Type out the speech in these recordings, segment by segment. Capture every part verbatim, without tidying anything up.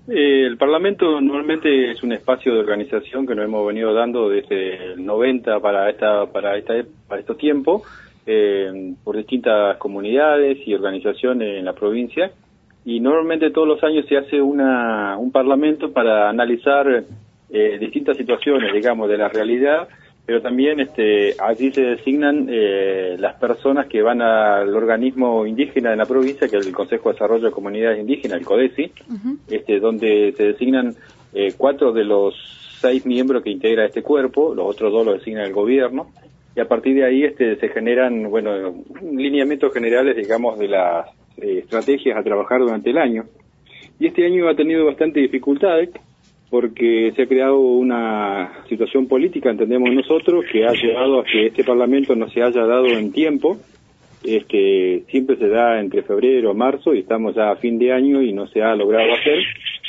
Eh, el Parlamento normalmente es un espacio de organización que nos hemos venido dando desde el noventa para esta para esta para estos tiempos, eh, por distintas comunidades y organizaciones en la provincia, y normalmente todos los años se hace una un Parlamento para analizar eh, distintas situaciones, digamos, de la realidad, pero también este allí se designan eh, las personas que van al organismo indígena de la provincia, que es el Consejo de Desarrollo de Comunidades Indígenas, el CODESI, uh-huh. este donde se designan eh, cuatro de los seis miembros que integra este cuerpo, los otros dos los designa el gobierno, y a partir de ahí este se generan, bueno, lineamientos generales, digamos, de las eh, estrategias a trabajar durante el año. Y este año ha tenido bastante dificultades, porque se ha creado una situación política, entendemos nosotros, que ha llevado a que este Parlamento no se haya dado en tiempo. Este, siempre se da entre febrero y marzo, y estamos ya a fin de año y no se ha logrado hacer.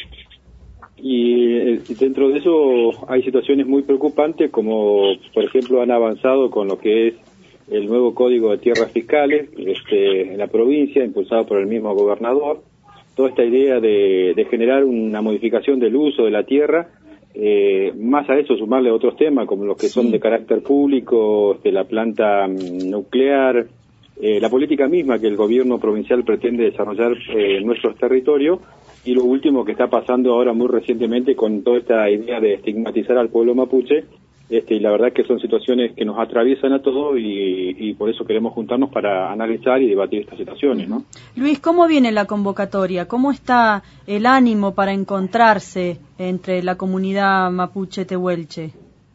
Y eh, dentro de eso hay situaciones muy preocupantes, como por ejemplo han avanzado con lo que es el nuevo Código de Tierras Fiscales este, en la provincia, impulsado por el mismo gobernador. Toda esta idea de, de generar una modificación del uso de la tierra, eh, más a eso sumarle otros temas como los que sí. son de carácter público, este, la planta nuclear, eh, la política misma que el gobierno provincial pretende desarrollar eh, en nuestros territorios, y lo último que está pasando ahora muy recientemente con toda esta idea de estigmatizar al pueblo mapuche. Este, y la verdad que son situaciones que nos atraviesan a todos, y, y por eso queremos juntarnos para analizar y debatir estas situaciones, ¿no? Luis, ¿cómo viene la convocatoria? ¿Cómo está el ánimo para encontrarse entre la comunidad mapuche tehuelche?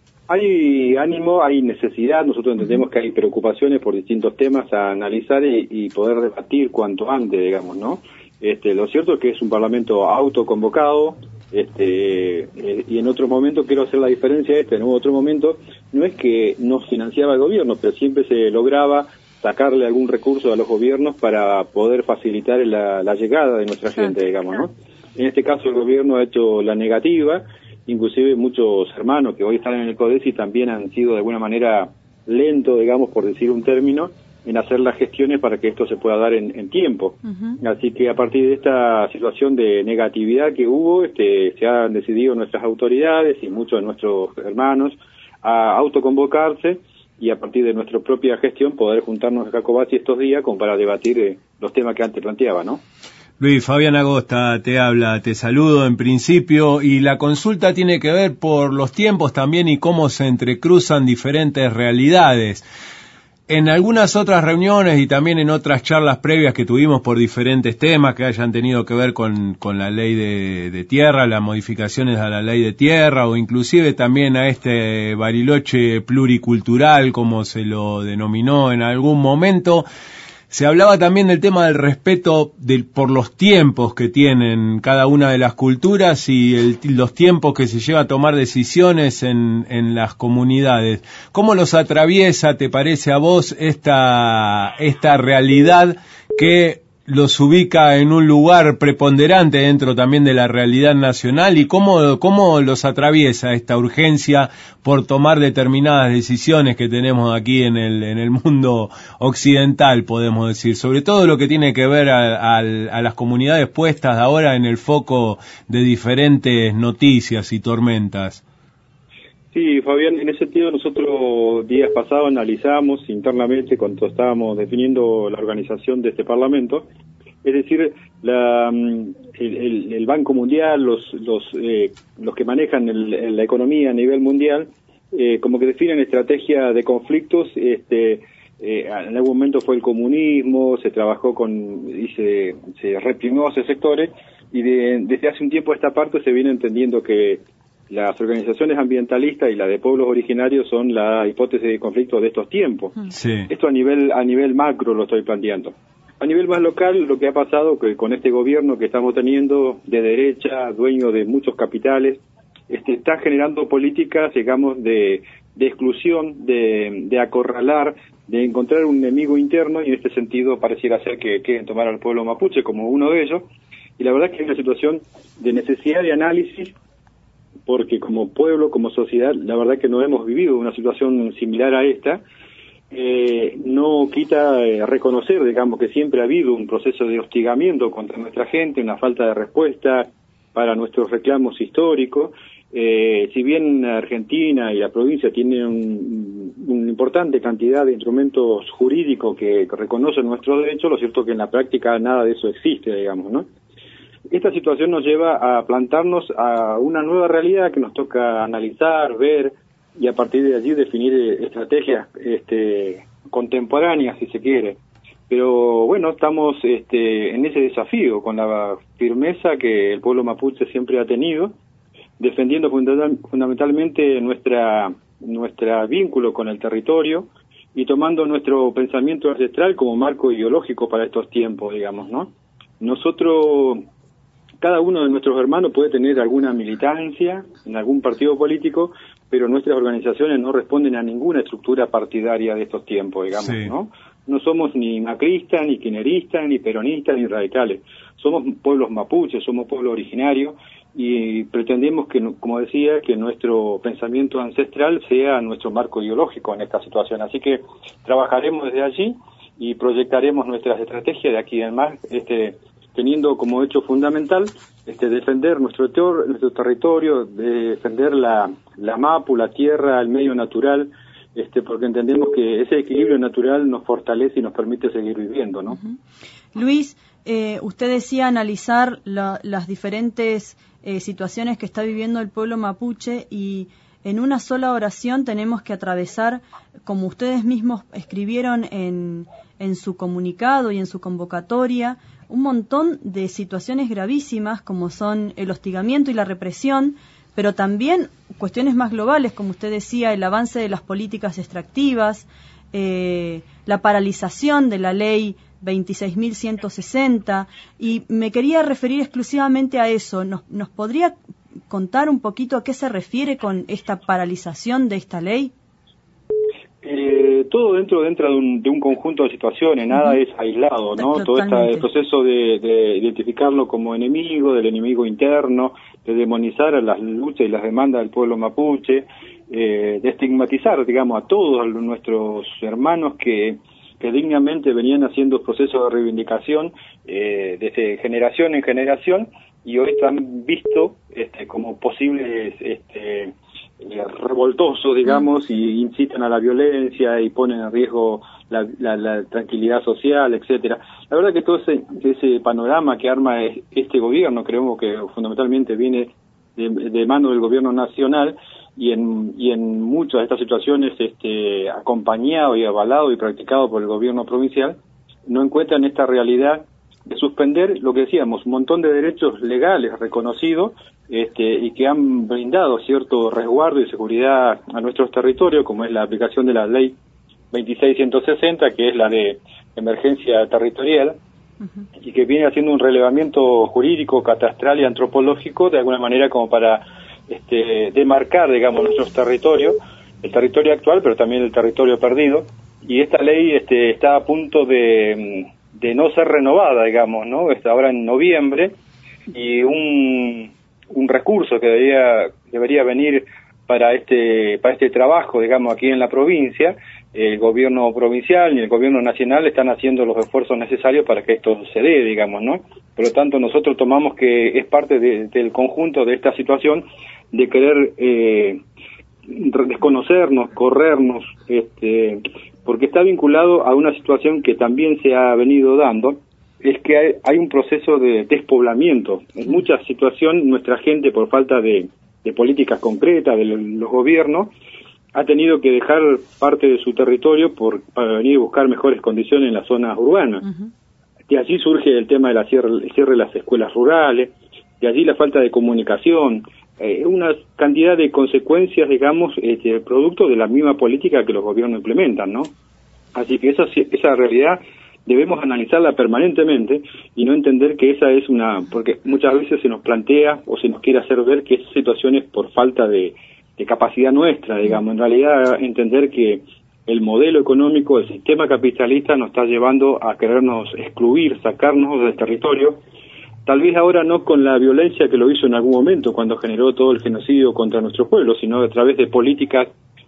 Hay ánimo, hay necesidad, nosotros entendemos que hay preocupaciones por distintos temas a analizar y, y poder debatir cuanto antes, digamos, ¿no? Este, lo cierto es que es un parlamento autoconvocado. Este, eh, y en otro momento quiero hacer la diferencia este, en otro momento no es que nos financiaba el gobierno, pero siempre se lograba sacarle algún recurso a los gobiernos para poder facilitar la, la llegada de nuestra gente, digamos, ¿no? En este caso el gobierno ha hecho la negativa, inclusive muchos hermanos que hoy están en el CODESI también han sido de alguna manera lentos, digamos, por decir un término, en hacer las gestiones para que esto se pueda dar en, en tiempo. Uh-huh. Así que a partir de esta situación de negatividad que hubo, este, se han decidido nuestras autoridades y muchos de nuestros hermanos a autoconvocarse y a partir de nuestra propia gestión poder juntarnos en Jacobasi estos días como para debatir eh, los temas que antes planteaba, ¿no? Luis, Fabián Agosta te habla, te saludo en principio, y la consulta tiene que ver por los tiempos también y cómo se entrecruzan diferentes realidades. En algunas otras reuniones y también en otras charlas previas que tuvimos por diferentes temas que hayan tenido que ver con, con la ley de, de tierra, las modificaciones a la ley de tierra, o inclusive también a este Bariloche pluricultural, como se lo denominó en algún momento, se hablaba también del tema del respeto del, por los tiempos que tienen cada una de las culturas y el, los tiempos que se lleva a tomar decisiones en, en las comunidades. ¿Cómo los atraviesa, te parece a vos, esta, esta realidad que los ubica en un lugar preponderante dentro también de la realidad nacional, y cómo, cómo los atraviesa esta urgencia por tomar determinadas decisiones que tenemos aquí en el, en el mundo occidental, podemos decir, sobre todo lo que tiene que ver a, a, a las comunidades puestas ahora en el foco de diferentes noticias y tormentas? Sí, Fabián, en ese sentido nosotros días pasados analizamos internamente cuando estábamos definiendo la organización de este Parlamento, es decir, la, el, el, el Banco Mundial, los los eh, los que manejan el, la economía a nivel mundial, eh, como que definen estrategia de conflictos. Este, eh, en algún momento fue el comunismo, se trabajó con y se, se reprimió esos sectores, y de, desde hace un tiempo a esta parte se viene entendiendo que las organizaciones ambientalistas y la de pueblos originarios son la hipótesis de conflicto de estos tiempos. Sí. Esto a nivel a nivel macro lo estoy planteando. A nivel más local, lo que ha pasado que con este gobierno que estamos teniendo de derecha, dueño de muchos capitales, este, está generando políticas, digamos, de, de exclusión, de, de acorralar, de encontrar un enemigo interno, y en este sentido pareciera ser que quieren tomar al pueblo mapuche como uno de ellos. Y la verdad es que hay una situación de necesidad de análisis, porque como pueblo, como sociedad, la verdad que no hemos vivido una situación similar a esta. Eh, no quita eh, reconocer, digamos, que siempre ha habido un proceso de hostigamiento contra nuestra gente, una falta de respuesta, para nuestros reclamos históricos. Eh, si bien Argentina y la provincia tienen un, una importante cantidad de instrumentos jurídicos que reconocen nuestros derechos, lo cierto es que en la práctica nada de eso existe, digamos, ¿no? Esta situación nos lleva a plantarnos a una nueva realidad que nos toca analizar, ver y a partir de allí definir estrategias este, contemporáneas, si se quiere. Pero bueno, estamos este, en ese desafío con la firmeza que el pueblo mapuche siempre ha tenido, defendiendo fundamental, fundamentalmente nuestra nuestro vínculo con el territorio y tomando nuestro pensamiento ancestral como marco ideológico para estos tiempos, digamos, ¿no? Nosotros, cada uno de nuestros hermanos puede tener alguna militancia en algún partido político, pero nuestras organizaciones no responden a ninguna estructura partidaria de estos tiempos, digamos, sí. ¿no? No somos ni macristas, ni kirchneristas, ni peronistas, ni radicales. Somos pueblos mapuches, somos pueblo originario y pretendemos que, como decía, que nuestro pensamiento ancestral sea nuestro marco ideológico en esta situación. Así que trabajaremos desde allí y proyectaremos nuestras estrategias de aquí en más, este, teniendo como hecho fundamental este, defender nuestro, ter nuestro territorio, defender la, la mapu, la tierra, el medio natural, este, porque entendemos que ese equilibrio natural nos fortalece y nos permite seguir viviendo, ¿no? Uh-huh. Luis, eh, usted decía analizar la, las diferentes eh, situaciones que está viviendo el pueblo mapuche y en una sola oración tenemos que atravesar, como ustedes mismos escribieron en, en su comunicado y en su convocatoria, un montón de situaciones gravísimas como son el hostigamiento y la represión, pero también cuestiones más globales, como usted decía, el avance de las políticas extractivas, eh, la paralización de la ley veintiséis mil ciento sesenta, y me quería referir exclusivamente a eso. ¿Nos, nos podría contar un poquito a qué se refiere con esta paralización de esta ley? Eh, todo dentro dentro de un, de un conjunto de situaciones, nada uh-huh. es aislado, ¿no? Totalmente. Todo este proceso de, de identificarlo como enemigo, del enemigo interno, de demonizar a las luchas y las demandas del pueblo mapuche, eh, de estigmatizar, digamos, a todos nuestros hermanos que, que dignamente venían haciendo procesos de reivindicación eh, desde generación en generación y hoy están vistos este, como posibles este, revoltosos, digamos, y incitan a la violencia y ponen en riesgo la, la, la tranquilidad social, etcétera. La verdad que todo ese, ese panorama que arma este gobierno, creemos que fundamentalmente viene de, de mano del gobierno nacional y en, y en muchas de estas situaciones este, acompañado y avalado y practicado por el gobierno provincial, no encuentran esta realidad de suspender lo que decíamos, un montón de derechos legales reconocidos este, y que han brindado cierto resguardo y seguridad a nuestros territorios, como es la aplicación de la ley veintiséis mil ciento sesenta, que es la de emergencia territorial, uh-huh. y que viene haciendo un relevamiento jurídico, catastral y antropológico, de alguna manera como para este, demarcar, digamos, nuestros territorios, el territorio actual, pero también el territorio perdido, y esta ley este, está a punto de... de no ser renovada, digamos, ¿no? Está ahora en noviembre y un, un recurso que debería, debería venir para este, para este trabajo, digamos, aquí en la provincia, el gobierno provincial y el gobierno nacional están haciendo los esfuerzos necesarios para que esto se dé, digamos, ¿no? Por lo tanto, nosotros tomamos que es parte de, del conjunto de esta situación de querer eh, desconocernos, corrernos, este, porque está vinculado a una situación que también se ha venido dando, es que hay, hay un proceso de despoblamiento. En muchas situaciones nuestra gente, por falta de, de políticas concretas de los gobiernos, ha tenido que dejar parte de su territorio por, para venir a buscar mejores condiciones en las zonas urbanas. Uh-huh. De allí surge el tema de la cierre, el cierre de las escuelas rurales, de allí la falta de comunicación, eh, una cantidad de consecuencias, digamos, este, producto de la misma política que los gobiernos implementan, ¿no? Así que esa, esa realidad debemos analizarla permanentemente y no entender que esa es una... porque muchas veces se nos plantea o se nos quiere hacer ver que esa situación es por falta de, de capacidad nuestra, digamos. En realidad entender que el modelo económico, el sistema capitalista nos está llevando a querernos excluir, sacarnos del territorio, tal vez ahora no con la violencia que lo hizo en algún momento cuando generó todo el genocidio contra nuestro pueblo, sino a través de políticas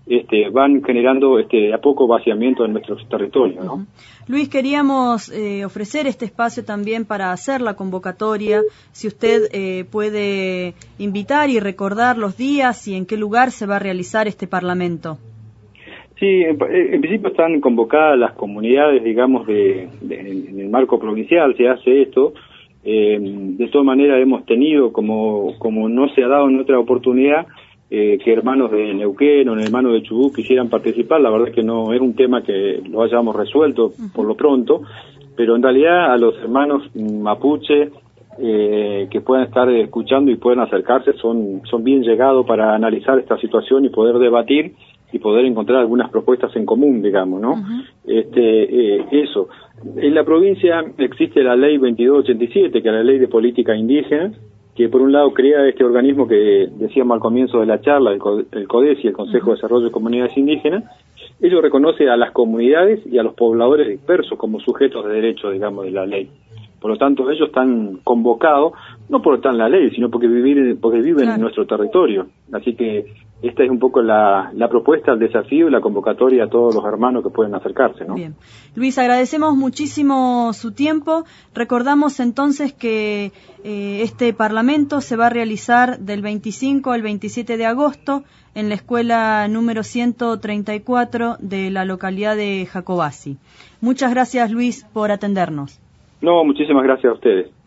este, van generando este, de a poco vaciamiento en nuestros territorios, ¿no? Uh-huh. Luis, queríamos eh, ofrecer este espacio también para hacer la convocatoria, si usted eh, puede invitar y recordar los días y en qué lugar se va a realizar este Parlamento. Sí, en, en principio están convocadas las comunidades, digamos, de, de, en el marco provincial se hace esto. Eh, de todas maneras hemos tenido, como, como no se ha dado en otra oportunidad, eh, que hermanos de Neuquén o hermanos de Chubut quisieran participar. La verdad es que no es un tema que lo hayamos resuelto uh-huh. por lo pronto, pero en realidad a los hermanos mapuche eh, que puedan estar escuchando y puedan acercarse son, son bien llegados para analizar esta situación y poder debatir y poder encontrar algunas propuestas en común, digamos, ¿no? Uh-huh. Este, eh, eso. En la provincia existe la ley veintidós ochenta y siete, que es la ley de política indígena, que por un lado crea este organismo que decíamos al comienzo de la charla, el CODESI, el Consejo de Desarrollo de Comunidades Indígenas. Ello reconoce a las comunidades y a los pobladores dispersos como sujetos de derecho, digamos, de la ley. Por lo tanto, ellos están convocados, no por estar en la ley, sino porque, vivir, porque viven claro. en nuestro territorio. Así que esta es un poco la, la propuesta, el desafío y la convocatoria a todos los hermanos que pueden acercarse, ¿no? Bien. Luis, agradecemos muchísimo su tiempo. Recordamos entonces que eh, este Parlamento se va a realizar del veinticinco al veintisiete de agosto en la escuela número ciento treinta y cuatro de la localidad de Jacobasi. Muchas gracias, Luis, por atendernos. No, muchísimas gracias a ustedes.